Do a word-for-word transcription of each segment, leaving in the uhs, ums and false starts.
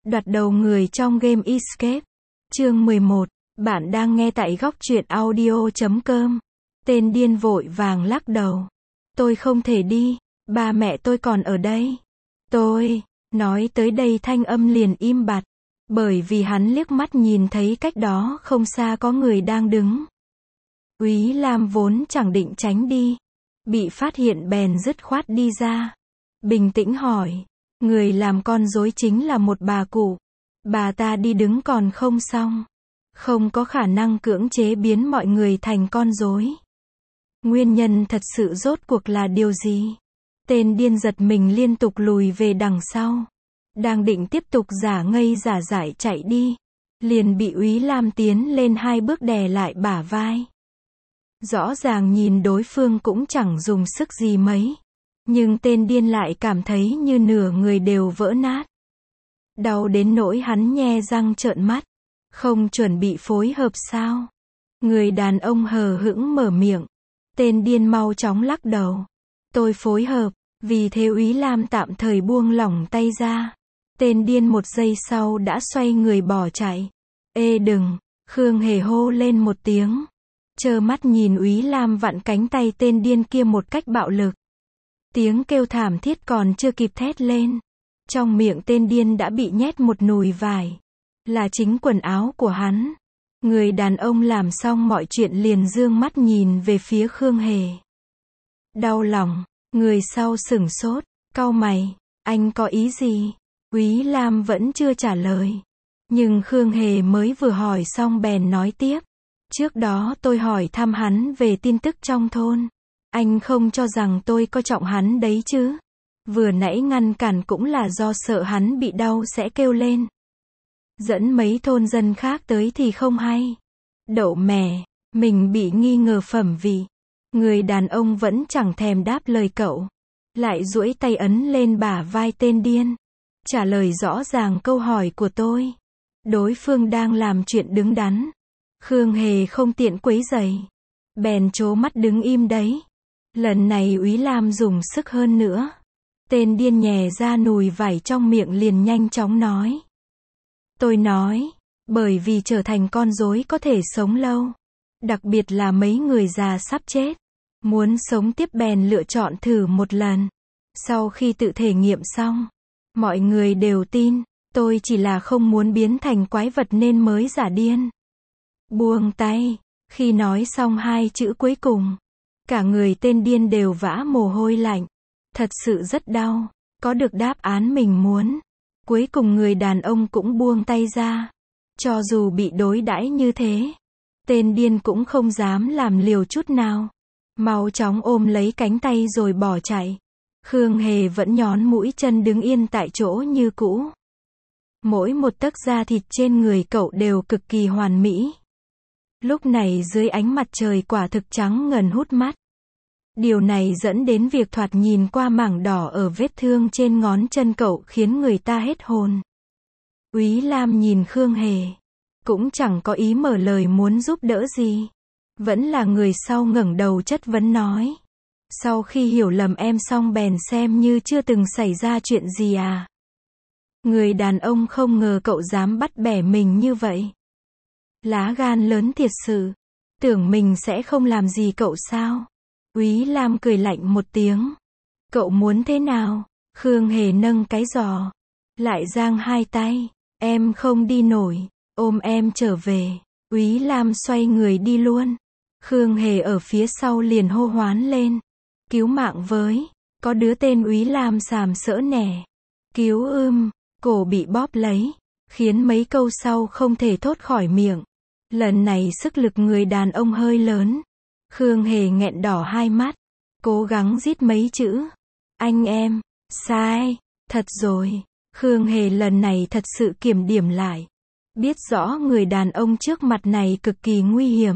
Đoạt đầu người trong game Escape. Chương mười một. Bạn đang nghe tại góc truyện audio chấm com. Tên điên vội vàng lắc đầu. Tôi không thể đi, ba mẹ tôi còn ở đây. Tôi, nói tới đây thanh âm liền im bặt, bởi vì hắn liếc mắt nhìn thấy cách đó không xa có người đang đứng. Úy Lam vốn chẳng định tránh đi, bị phát hiện bèn dứt khoát đi ra. Bình tĩnh hỏi, người làm con rối chính là một bà cụ. Bà ta đi đứng còn không xong, không có khả năng cưỡng chế biến mọi người thành con rối. Nguyên nhân thật sự rốt cuộc là điều gì? Tên điên giật mình liên tục lùi về đằng sau. Đang định tiếp tục giả ngây giả dại chạy đi, liền bị Úy Lam tiến lên hai bước đè lại bả vai. Rõ ràng nhìn đối phương cũng chẳng dùng sức gì mấy, nhưng tên điên lại cảm thấy như nửa người đều vỡ nát. Đau đến nỗi hắn nhe răng trợn mắt. Không chuẩn bị phối hợp sao? Người đàn ông hờ hững mở miệng. Tên điên mau chóng lắc đầu. Tôi phối hợp. Vì thế Úy Lam tạm thời buông lỏng tay ra. Tên điên một giây sau đã xoay người bỏ chạy. Ê đừng! Khương Hề hô lên một tiếng. Trơ mắt nhìn Úy Lam vặn cánh tay tên điên kia một cách bạo lực. Tiếng kêu thảm thiết còn chưa kịp thét lên, trong miệng tên điên đã bị nhét một nùi vải. Là chính quần áo của hắn. Người đàn ông làm xong mọi chuyện liền dương mắt nhìn về phía Khương Hề. Đau lòng, người sau sửng sốt, cau mày, anh có ý gì? Úy Lam vẫn chưa trả lời. Nhưng Khương Hề mới vừa hỏi xong bèn nói tiếp. Trước đó tôi hỏi thăm hắn về tin tức trong thôn. Anh không cho rằng tôi coi trọng hắn đấy chứ? Vừa nãy ngăn cản cũng là do sợ hắn bị đau sẽ kêu lên. Dẫn mấy thôn dân khác tới thì không hay. Đậu mè, mình bị nghi ngờ phẩm vị. Người đàn ông vẫn chẳng thèm đáp lời cậu. Lại duỗi tay ấn lên bả vai tên điên. Trả lời rõ ràng câu hỏi của tôi. Đối phương đang làm chuyện đứng đắn. Khương Hề không tiện quấy rầy, bèn trố mắt đứng im đấy. Lần này Úy Lam dùng sức hơn nữa. Tên điên nhè ra nùi vải trong miệng liền nhanh chóng nói. Tôi nói, bởi vì trở thành con rối có thể sống lâu. Đặc biệt là mấy người già sắp chết. Muốn sống tiếp bèn lựa chọn thử một lần. Sau khi tự thể nghiệm xong, mọi người đều tin, tôi chỉ là không muốn biến thành quái vật nên mới giả điên. Buông tay, khi nói xong hai chữ cuối cùng, cả người tên điên đều vã mồ hôi lạnh. Thật sự rất đau, có được đáp án mình muốn. Cuối cùng người đàn ông cũng buông tay ra. Cho dù bị đối đãi như thế, tên điên cũng không dám làm liều chút nào. Mau chóng ôm lấy cánh tay rồi bỏ chạy. Khương Hề vẫn nhón mũi chân đứng yên tại chỗ như cũ. Mỗi một tấc da thịt trên người cậu đều cực kỳ hoàn mỹ. Lúc này dưới ánh mặt trời quả thực trắng ngần hút mắt. Điều này dẫn đến việc thoạt nhìn qua mảng đỏ ở vết thương trên ngón chân cậu khiến người ta hết hồn. Úy Lam nhìn Khương Hề, cũng chẳng có ý mở lời muốn giúp đỡ gì. Vẫn là người sau ngẩng đầu chất vấn nói. Sau khi hiểu lầm em xong bèn xem như chưa từng xảy ra chuyện gì à? Người đàn ông không ngờ cậu dám bắt bẻ mình như vậy. Lá gan lớn thiệt sự. Tưởng mình sẽ không làm gì cậu sao? Úy Lam cười lạnh một tiếng. Cậu muốn thế nào? Khương Hề nâng cái giò, lại giang hai tay. Em không đi nổi, ôm em trở về. Úy Lam xoay người đi luôn. Khương Hề ở phía sau liền hô hoán lên. Cứu mạng với, có đứa tên Úy Lam sàm sỡ nẻ. Cứu ưm, cổ bị bóp lấy, khiến mấy câu sau không thể thốt khỏi miệng. Lần này sức lực người đàn ông hơi lớn. Khương Hề nghẹn đỏ hai mắt, cố gắng rít mấy chữ. Anh em, sai, thật rồi. Khương Hề lần này thật sự kiểm điểm lại. Biết rõ người đàn ông trước mặt này cực kỳ nguy hiểm.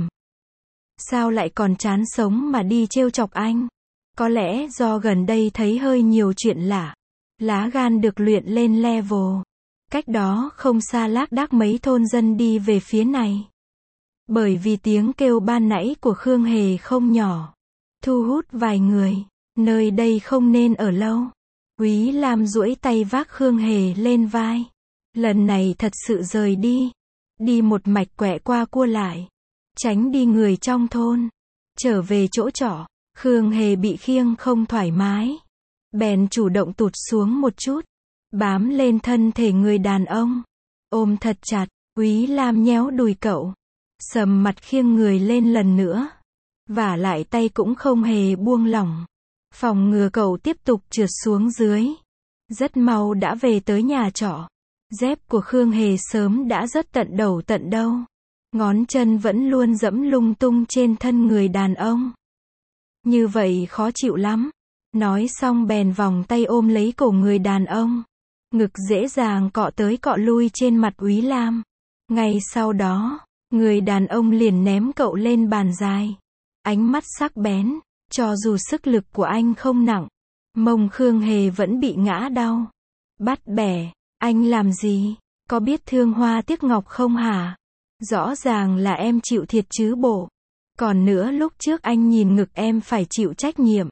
Sao lại còn chán sống mà đi trêu chọc anh? Có lẽ do gần đây thấy hơi nhiều chuyện lạ. Lá gan được luyện lên level. Cách đó không xa lác đác mấy thôn dân đi về phía này. Bởi vì tiếng kêu ban nãy của Khương Hề không nhỏ, thu hút vài người. Nơi đây không nên ở lâu. Úy Lam duỗi tay vác Khương Hề lên vai. Lần này thật sự rời đi. Đi một mạch quẹ qua cua lại. Tránh đi người trong thôn. Trở về chỗ trọ. Khương Hề bị khiêng không thoải mái. Bèn chủ động tụt xuống một chút. Bám lên thân thể người đàn ông. Ôm thật chặt. Úy Lam nhéo đùi cậu. Sầm mặt khiêng người lên lần nữa. Vả lại tay cũng không hề buông lỏng. Phòng ngừa cậu tiếp tục trượt xuống dưới. Rất mau đã về tới nhà trọ. Dép của Khương Hề sớm đã rớt tận đầu tận đâu. Ngón chân vẫn luôn dẫm lung tung trên thân người đàn ông. Như vậy khó chịu lắm. Nói xong bèn vòng tay ôm lấy cổ người đàn ông. Ngực dễ dàng cọ tới cọ lui trên mặt Úy Lam. Ngay sau đó, người đàn ông liền ném cậu lên bàn dài. Ánh mắt sắc bén. Cho dù sức lực của anh không nặng, mông Khương Hề vẫn bị ngã đau. Bắt bẻ, anh làm gì? Có biết thương hoa tiếc ngọc không hả? Rõ ràng là em chịu thiệt chứ bộ. Còn nữa lúc trước anh nhìn ngực em phải chịu trách nhiệm.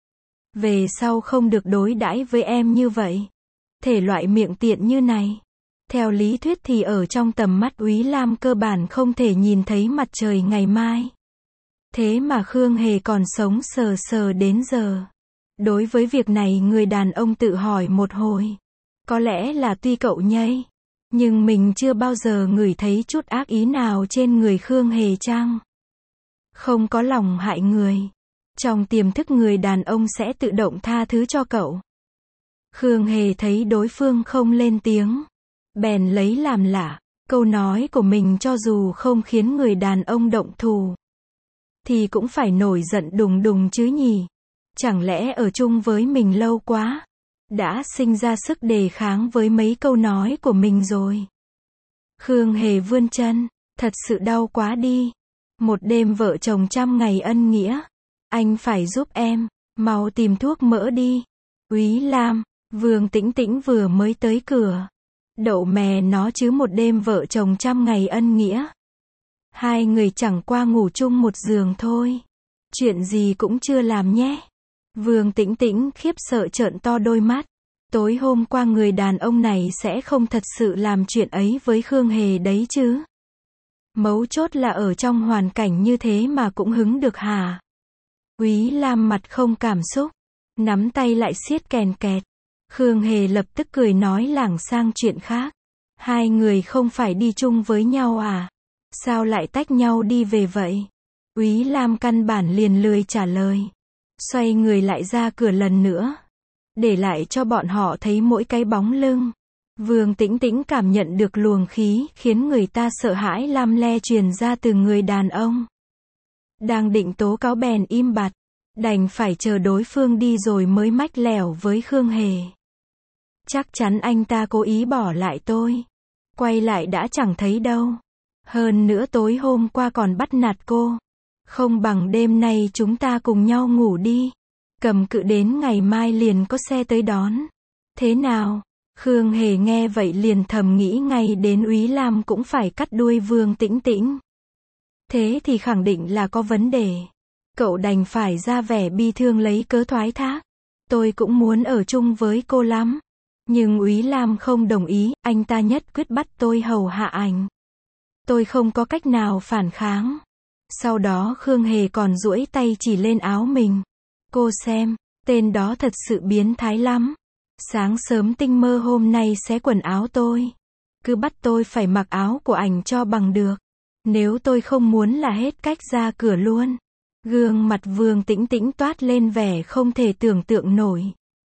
Về sau không được đối đãi với em như vậy. Thể loại miệng tiện như này. Theo lý thuyết thì ở trong tầm mắt Úy Lam cơ bản không thể nhìn thấy mặt trời ngày mai. Thế mà Khương Hề còn sống sờ sờ đến giờ. Đối với việc này người đàn ông tự hỏi một hồi. Có lẽ là tuy cậu nhây, nhưng mình chưa bao giờ ngửi thấy chút ác ý nào trên người Khương Hề chăng? Không có lòng hại người. Trong tiềm thức người đàn ông sẽ tự động tha thứ cho cậu. Khương Hề thấy đối phương không lên tiếng. Bèn lấy làm lạ. Câu nói của mình cho dù không khiến người đàn ông động thù. Thì cũng phải nổi giận đùng đùng chứ nhỉ. Chẳng lẽ ở chung với mình lâu quá. Đã sinh ra sức đề kháng với mấy câu nói của mình rồi. Khương Hề vươn chân. Thật sự đau quá đi. Một đêm vợ chồng trăm ngày ân nghĩa. Anh phải giúp em. Mau tìm thuốc mỡ đi. Úy Lam, Vương Tĩnh Tĩnh vừa mới tới cửa. Đậu mè nó chứ một đêm vợ chồng trăm ngày ân nghĩa. Hai người chẳng qua ngủ chung một giường thôi. Chuyện gì cũng chưa làm nhé. Vương Tĩnh Tĩnh khiếp sợ trợn to đôi mắt. Tối hôm qua người đàn ông này sẽ không thật sự làm chuyện ấy với Khương Hề đấy chứ. Mấu chốt là ở trong hoàn cảnh như thế mà cũng hứng được hả? Úy Lam mặt không cảm xúc. Nắm tay lại siết kèn kẹt. Khương Hề lập tức cười nói lảng sang chuyện khác. Hai người không phải đi chung với nhau à? Sao lại tách nhau đi về vậy? Úy Lam căn bản liền lười trả lời. Xoay người lại ra cửa lần nữa. Để lại cho bọn họ thấy mỗi cái bóng lưng. Vương Tĩnh Tĩnh cảm nhận được luồng khí khiến người ta sợ hãi lam le truyền ra từ người đàn ông. Đang định tố cáo bèn im bặt. Đành phải chờ đối phương đi rồi mới mách lẻo với Khương Hề. Chắc chắn anh ta cố ý bỏ lại tôi. Quay lại đã chẳng thấy đâu. Hơn nữa tối hôm qua còn bắt nạt cô. Không bằng đêm nay chúng ta cùng nhau ngủ đi. Cầm cự đến ngày mai liền có xe tới đón. Thế nào? Khương Hề nghe vậy liền thầm nghĩ ngay đến Úy Lam cũng phải cắt đuôi Vương Tĩnh Tĩnh. Thế thì khẳng định là có vấn đề. Cậu đành phải ra vẻ bi thương lấy cớ thoái thác. Tôi cũng muốn ở chung với cô lắm. Nhưng Úy Lam không đồng ý, anh ta nhất quyết bắt tôi hầu hạ ảnh. Tôi không có cách nào phản kháng. Sau đó Khương Hề còn duỗi tay chỉ lên áo mình. Cô xem, tên đó thật sự biến thái lắm. Sáng sớm tinh mơ hôm nay xé quần áo tôi. Cứ bắt tôi phải mặc áo của ảnh cho bằng được. Nếu tôi không muốn là hết cách ra cửa luôn. Gương mặt Vương Tĩnh Tĩnh toát lên vẻ không thể tưởng tượng nổi.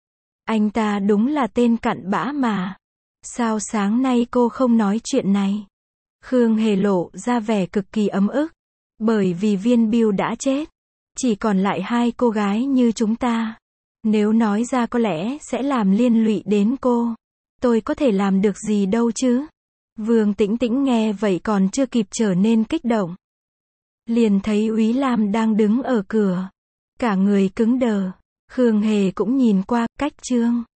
Anh ta đúng là tên cặn bã mà. Sao sáng nay cô không nói chuyện này? Khương Hề lộ ra vẻ cực kỳ ấm ức. Bởi vì Viên Biêu đã chết. Chỉ còn lại hai cô gái như chúng ta. Nếu nói ra có lẽ sẽ làm liên lụy đến cô. Tôi có thể làm được gì đâu chứ? Vương Tĩnh Tĩnh nghe vậy còn chưa kịp trở nên kích động. Liền thấy Úy Lam đang đứng ở cửa. Cả người cứng đờ. Khương Hề cũng nhìn qua, cách chương.